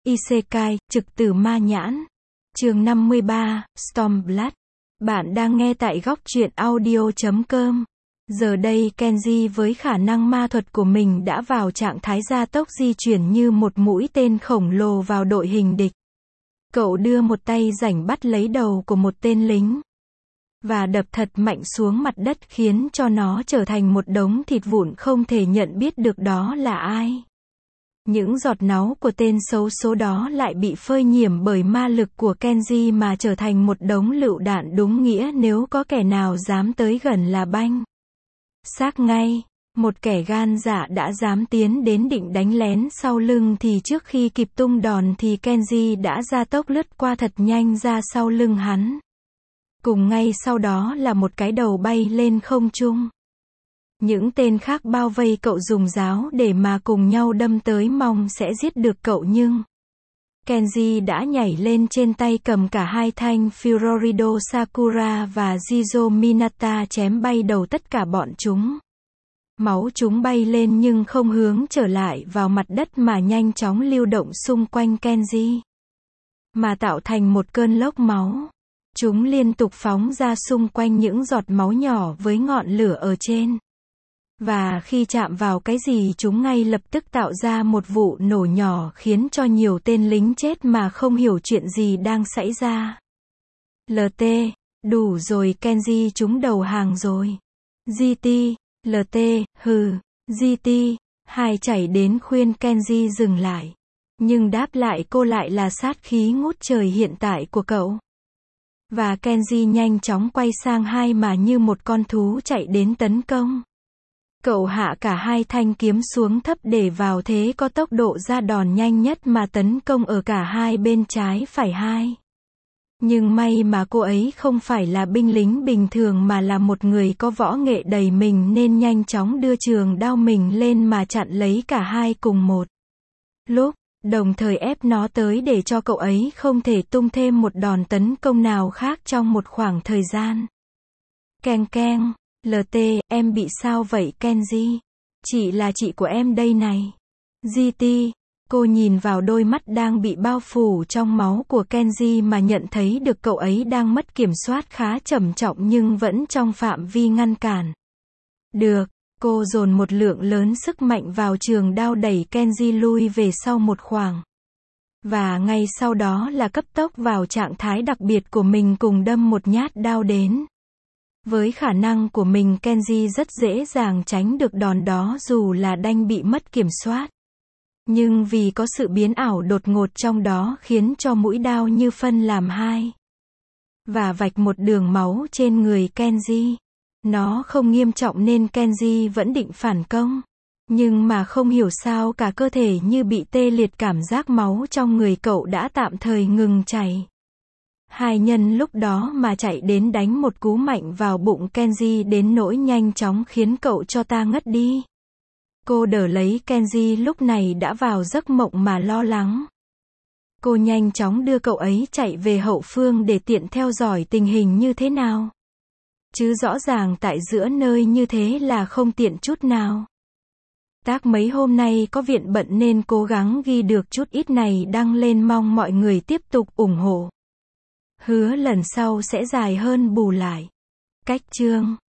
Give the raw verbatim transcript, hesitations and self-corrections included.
Isekai, trực tử ma nhãn. Chương năm mươi ba, Stormblood. Bạn đang nghe tại góc truyện audio chấm com. Giờ đây Kenji với khả năng ma thuật của mình đã vào trạng thái gia tốc di chuyển như một mũi tên khổng lồ vào đội hình địch. Cậu đưa một tay rảnh bắt lấy đầu của một tên lính và đập thật mạnh xuống mặt đất khiến cho nó trở thành một đống thịt vụn không thể nhận biết được đó là ai. Những giọt náu của tên xấu số đó lại bị phơi nhiễm bởi ma lực của Kenji mà trở thành một đống lựu đạn đúng nghĩa nếu có kẻ nào dám tới gần là banh xác ngay. Một kẻ gan dạ đã dám tiến đến định đánh lén sau lưng thì trước khi kịp tung đòn thì Kenji đã gia tốc lướt qua thật nhanh ra sau lưng hắn. Cùng ngay sau đó là một cái đầu bay lên không trung. Những tên khác bao vây cậu dùng giáo để mà cùng nhau đâm tới mong sẽ giết được cậu nhưng Kenji đã nhảy lên trên tay cầm cả hai thanh Furorido Sakura và Jizo Minata chém bay đầu tất cả bọn chúng. Máu chúng bay lên nhưng không hướng trở lại vào mặt đất mà nhanh chóng lưu động xung quanh Kenji, mà tạo thành một cơn lốc máu. Chúng liên tục phóng ra xung quanh những giọt máu nhỏ với ngọn lửa ở trên. Và khi chạm vào cái gì chúng ngay lập tức tạo ra một vụ nổ nhỏ khiến cho nhiều tên lính chết mà không hiểu chuyện gì đang xảy ra. lờ tê, đủ rồi Kenji, chúng đầu hàng rồi. giê tê, lờ tê, hừ, giê tê, hai chạy đến khuyên Kenji dừng lại. Nhưng đáp lại cô lại là sát khí ngút trời hiện tại của cậu. Và Kenji nhanh chóng quay sang hai mà như một con thú chạy đến tấn công. Cậu hạ cả hai thanh kiếm xuống thấp để vào thế có tốc độ ra đòn nhanh nhất mà tấn công ở cả hai bên trái phải hai. Nhưng may mà cô ấy không phải là binh lính bình thường mà là một người có võ nghệ đầy mình nên nhanh chóng đưa trường đao mình lên mà chặn lấy cả hai cùng một lúc, đồng thời ép nó tới để cho cậu ấy không thể tung thêm một đòn tấn công nào khác trong một khoảng thời gian. Keng keng. lờ tê, em bị sao vậy Kenji? Chị là chị của em đây này. giê tê, cô nhìn vào đôi mắt đang bị bao phủ trong máu của Kenji mà nhận thấy được cậu ấy đang mất kiểm soát khá trầm trọng nhưng vẫn trong phạm vi ngăn cản được. Cô dồn một lượng lớn sức mạnh vào trường đao đẩy Kenji lui về sau một khoảng. Và ngay sau đó là cấp tốc vào trạng thái đặc biệt của mình cùng đâm một nhát đao đến. Với khả năng của mình Kenji rất dễ dàng tránh được đòn đó dù là đanh bị mất kiểm soát. Nhưng vì có sự biến ảo đột ngột trong đó khiến cho mũi đao như phân làm hai. Và vạch một đường máu trên người Kenji. Nó không nghiêm trọng nên Kenji vẫn định phản công. Nhưng mà không hiểu sao cả cơ thể như bị tê liệt, cảm giác máu trong người cậu đã tạm thời ngừng chảy. Hai nhân lúc đó mà chạy đến đánh một cú mạnh vào bụng Kenji đến nỗi nhanh chóng khiến cậu cho ta ngất đi. Cô đỡ lấy Kenji lúc này đã vào giấc mộng mà lo lắng. Cô nhanh chóng đưa cậu ấy chạy về hậu phương để tiện theo dõi tình hình như thế nào. Chứ rõ ràng tại giữa nơi như thế là không tiện chút nào. Tác mấy hôm nay có viện bận nên cố gắng ghi được chút ít này đăng lên, mong mọi người tiếp tục ủng hộ. Hứa lần sau sẽ dài hơn bù lại. Cách chương